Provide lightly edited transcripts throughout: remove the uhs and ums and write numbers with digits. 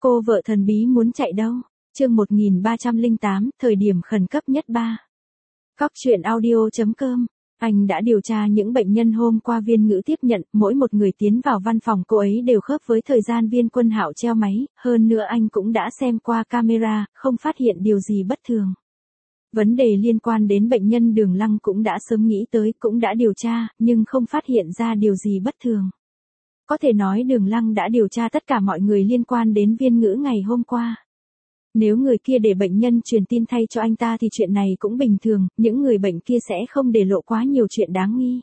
Cô vợ thần bí muốn chạy đâu? Chương 1308, thời điểm khẩn cấp nhất 3. Cóc truyện audio.com. Anh đã điều tra những bệnh nhân hôm qua Viên Ngữ tiếp nhận, mỗi một người tiến vào văn phòng cô ấy đều khớp với thời gian Viên Quân Hạo treo máy, hơn nữa anh cũng đã xem qua camera, không phát hiện điều gì bất thường. Vấn đề liên quan đến bệnh nhân Đường Lăng cũng đã sớm nghĩ tới, cũng đã điều tra, nhưng không phát hiện ra điều gì bất thường. Có thể nói Đường Lăng đã điều tra tất cả mọi người liên quan đến Viên Ngữ ngày hôm qua. Nếu người kia để bệnh nhân truyền tin thay cho anh ta thì chuyện này cũng bình thường, những người bệnh kia sẽ không để lộ quá nhiều chuyện đáng nghi.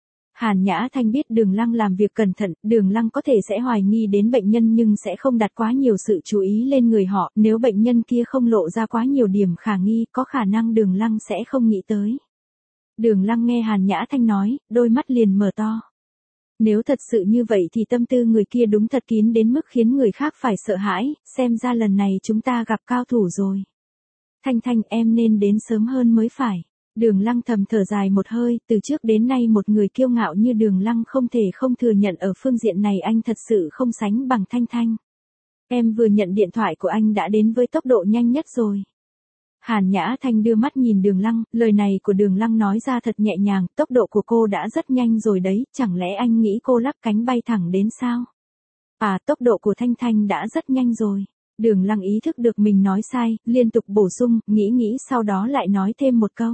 Hàn Nhã Thanh biết Đường Lăng làm việc cẩn thận, Đường Lăng có thể sẽ hoài nghi đến bệnh nhân nhưng sẽ không đặt quá nhiều sự chú ý lên người họ, nếu bệnh nhân kia không lộ ra quá nhiều điểm khả nghi, có khả năng Đường Lăng sẽ không nghĩ tới. Đường Lăng nghe Hàn Nhã Thanh nói, đôi mắt liền mở to. Nếu thật sự như vậy thì tâm tư người kia đúng thật kín đến mức khiến người khác phải sợ hãi, xem ra lần này chúng ta gặp cao thủ rồi. Thanh Thanh, em nên đến sớm hơn mới phải. Đường Lăng thầm thở dài một hơi, từ trước đến nay một người kiêu ngạo như Đường Lăng không thể không thừa nhận ở phương diện này anh thật sự không sánh bằng Thanh Thanh. Em vừa nhận điện thoại của anh đã đến với tốc độ nhanh nhất rồi. Hàn Nhã Thanh đưa mắt nhìn Đường Lăng, lời này của Đường Lăng nói ra thật nhẹ nhàng, tốc độ của cô đã rất nhanh rồi đấy, chẳng lẽ anh nghĩ cô lắp cánh bay thẳng đến sao? À, tốc độ của Thanh Thanh đã rất nhanh rồi. Đường Lăng ý thức được mình nói sai, liên tục bổ sung, nghĩ sau đó lại nói thêm một câu.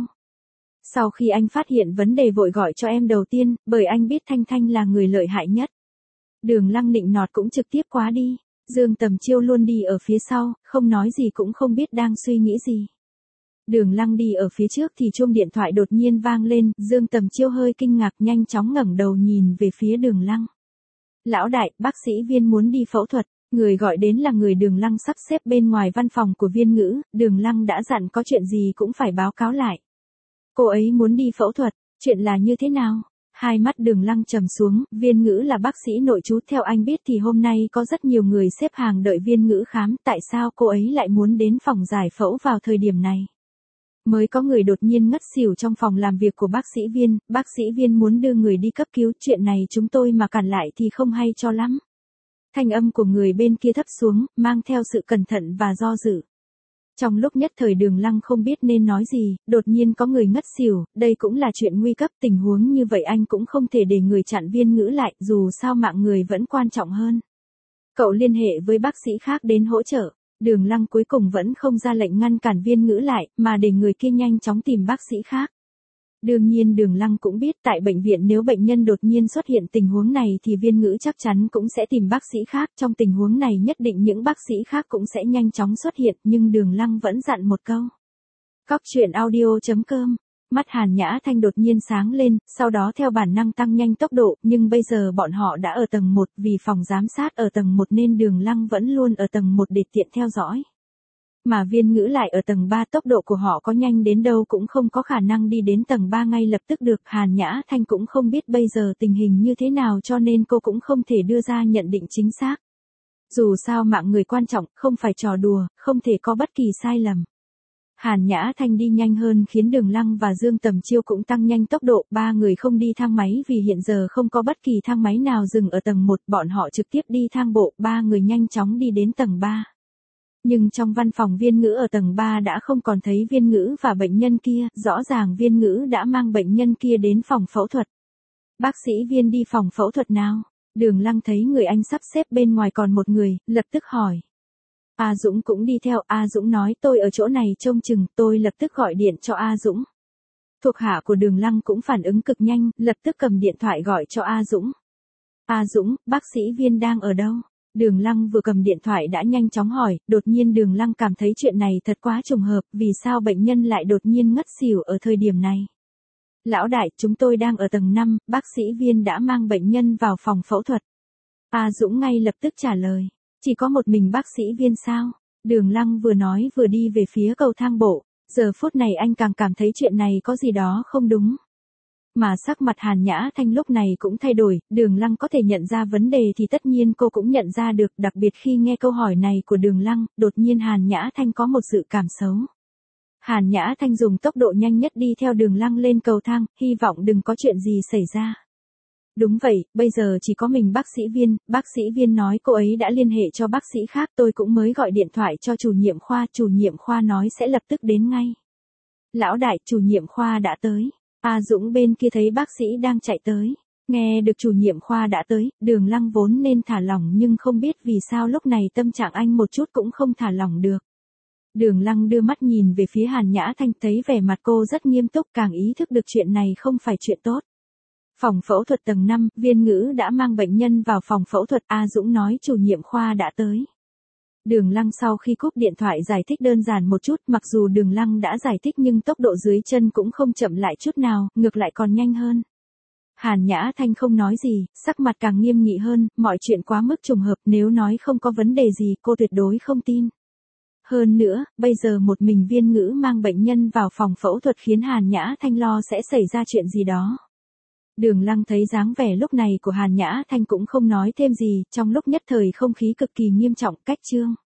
Sau khi anh phát hiện vấn đề vội gọi cho em đầu tiên, bởi anh biết Thanh Thanh là người lợi hại nhất. Đường Lăng nịnh nọt cũng trực tiếp quá đi. Dương Tầm Chiêu luôn đi ở phía sau, không nói gì cũng không biết đang suy nghĩ gì. Đường Lăng đi ở phía trước thì chuông điện thoại đột nhiên vang lên, Dương Tầm Chiêu hơi kinh ngạc nhanh chóng ngẩng đầu nhìn về phía Đường Lăng. Lão đại, bác sĩ Viên muốn đi phẫu thuật, người gọi đến là người Đường Lăng sắp xếp bên ngoài văn phòng của Viên Ngữ, Đường Lăng đã dặn có chuyện gì cũng phải báo cáo lại. Cô ấy muốn đi phẫu thuật, chuyện là như thế nào? Hai mắt Đường Lăng trầm xuống, Viên Ngữ là bác sĩ nội trú, theo anh biết thì hôm nay có rất nhiều người xếp hàng đợi Viên Ngữ khám, tại sao cô ấy lại muốn đến phòng giải phẫu vào thời điểm này? Mới có người đột nhiên ngất xỉu trong phòng làm việc của bác sĩ Viên muốn đưa người đi cấp cứu, chuyện này chúng tôi mà cản lại thì không hay cho lắm. Thanh âm của người bên kia thấp xuống, mang theo sự cẩn thận và do dự. Trong lúc nhất thời Đường Lăng không biết nên nói gì, đột nhiên có người ngất xỉu, đây cũng là chuyện nguy cấp, tình huống như vậy anh cũng không thể để người chặn Viên Ngữ lại, dù sao mạng người vẫn quan trọng hơn. Cậu liên hệ với bác sĩ khác đến hỗ trợ. Đường Lăng cuối cùng vẫn không ra lệnh ngăn cản Viên Ngữ lại, mà để người kia nhanh chóng tìm bác sĩ khác. Đương nhiên Đường Lăng cũng biết tại bệnh viện nếu bệnh nhân đột nhiên xuất hiện tình huống này thì Viên Ngữ chắc chắn cũng sẽ tìm bác sĩ khác, trong tình huống này nhất định những bác sĩ khác cũng sẽ nhanh chóng xuất hiện, nhưng Đường Lăng vẫn dặn một câu. Cóc truyện audio.com. Mắt Hàn Nhã Thanh đột nhiên sáng lên, sau đó theo bản năng tăng nhanh tốc độ, nhưng bây giờ bọn họ đã ở tầng 1, vì phòng giám sát ở tầng 1 nên Đường Lăng vẫn luôn ở tầng 1 để tiện theo dõi. Mà Viên Ngữ lại ở tầng 3, tốc độ của họ có nhanh đến đâu cũng không có khả năng đi đến tầng 3 ngay lập tức được. Hàn Nhã Thanh cũng không biết bây giờ tình hình như thế nào cho nên cô cũng không thể đưa ra nhận định chính xác. Dù sao mạng người quan trọng, không phải trò đùa, không thể có bất kỳ sai lầm. Hàn Nhã Thanh đi nhanh hơn khiến Đường Lăng và Dương Tầm Chiêu cũng tăng nhanh tốc độ, ba người không đi thang máy vì hiện giờ không có bất kỳ thang máy nào dừng ở tầng 1, bọn họ trực tiếp đi thang bộ, ba người nhanh chóng đi đến tầng 3. Nhưng trong văn phòng Viên Ngữ ở tầng 3 đã không còn thấy Viên Ngữ và bệnh nhân kia, rõ ràng Viên Ngữ đã mang bệnh nhân kia đến phòng phẫu thuật. Bác sĩ Viên đi phòng phẫu thuật nào? Đường Lăng thấy người anh sắp xếp bên ngoài còn một người, lập tức hỏi. A Dũng cũng đi theo, A Dũng nói tôi ở chỗ này trông chừng, tôi lập tức gọi điện cho A Dũng. Thuộc hạ của Đường Lăng cũng phản ứng cực nhanh, lập tức cầm điện thoại gọi cho A Dũng. A Dũng, bác sĩ Viên đang ở đâu? Đường Lăng vừa cầm điện thoại đã nhanh chóng hỏi, đột nhiên Đường Lăng cảm thấy chuyện này thật quá trùng hợp, vì sao bệnh nhân lại đột nhiên ngất xỉu ở thời điểm này? Lão đại, chúng tôi đang ở tầng 5, bác sĩ Viên đã mang bệnh nhân vào phòng phẫu thuật. A Dũng ngay lập tức trả lời. Chỉ có một mình bác sĩ Viên sao? Đường Lăng vừa nói vừa đi về phía cầu thang bộ. Giờ phút này anh càng cảm thấy chuyện này có gì đó không đúng. Mà sắc mặt Hàn Nhã Thanh lúc này cũng thay đổi, Đường Lăng có thể nhận ra vấn đề thì tất nhiên cô cũng nhận ra được, đặc biệt khi nghe câu hỏi này của Đường Lăng, đột nhiên Hàn Nhã Thanh có một sự cảm xấu. Hàn Nhã Thanh dùng tốc độ nhanh nhất đi theo Đường Lăng lên cầu thang, hy vọng đừng có chuyện gì xảy ra. Đúng vậy, bây giờ chỉ có mình bác sĩ Viên nói cô ấy đã liên hệ cho bác sĩ khác, tôi cũng mới gọi điện thoại cho chủ nhiệm khoa nói sẽ lập tức đến ngay. Lão đại, chủ nhiệm khoa đã tới. A Dũng bên kia thấy bác sĩ đang chạy tới. Nghe được chủ nhiệm khoa đã tới, Đường Lăng vốn nên thả lỏng nhưng không biết vì sao lúc này tâm trạng anh một chút cũng không thả lỏng được. Đường Lăng đưa mắt nhìn về phía Hàn Nhã Thanh, thấy vẻ mặt cô rất nghiêm túc, càng ý thức được chuyện này không phải chuyện tốt. Phòng phẫu thuật tầng 5, Viên Ngữ đã mang bệnh nhân vào phòng phẫu thuật, A Dũng nói chủ nhiệm khoa đã tới. Đường Lăng sau khi cúp điện thoại giải thích đơn giản một chút, mặc dù Đường Lăng đã giải thích nhưng tốc độ dưới chân cũng không chậm lại chút nào, ngược lại còn nhanh hơn. Hàn Nhã Thanh không nói gì, sắc mặt càng nghiêm nghị hơn, mọi chuyện quá mức trùng hợp, nếu nói không có vấn đề gì cô tuyệt đối không tin. Hơn nữa, bây giờ một mình Viên Ngữ mang bệnh nhân vào phòng phẫu thuật khiến Hàn Nhã Thanh lo sẽ xảy ra chuyện gì đó. Đường Lăng thấy dáng vẻ lúc này của Hàn Nhã Thanh cũng không nói thêm gì, trong lúc nhất thời không khí cực kỳ nghiêm trọng, cách chương.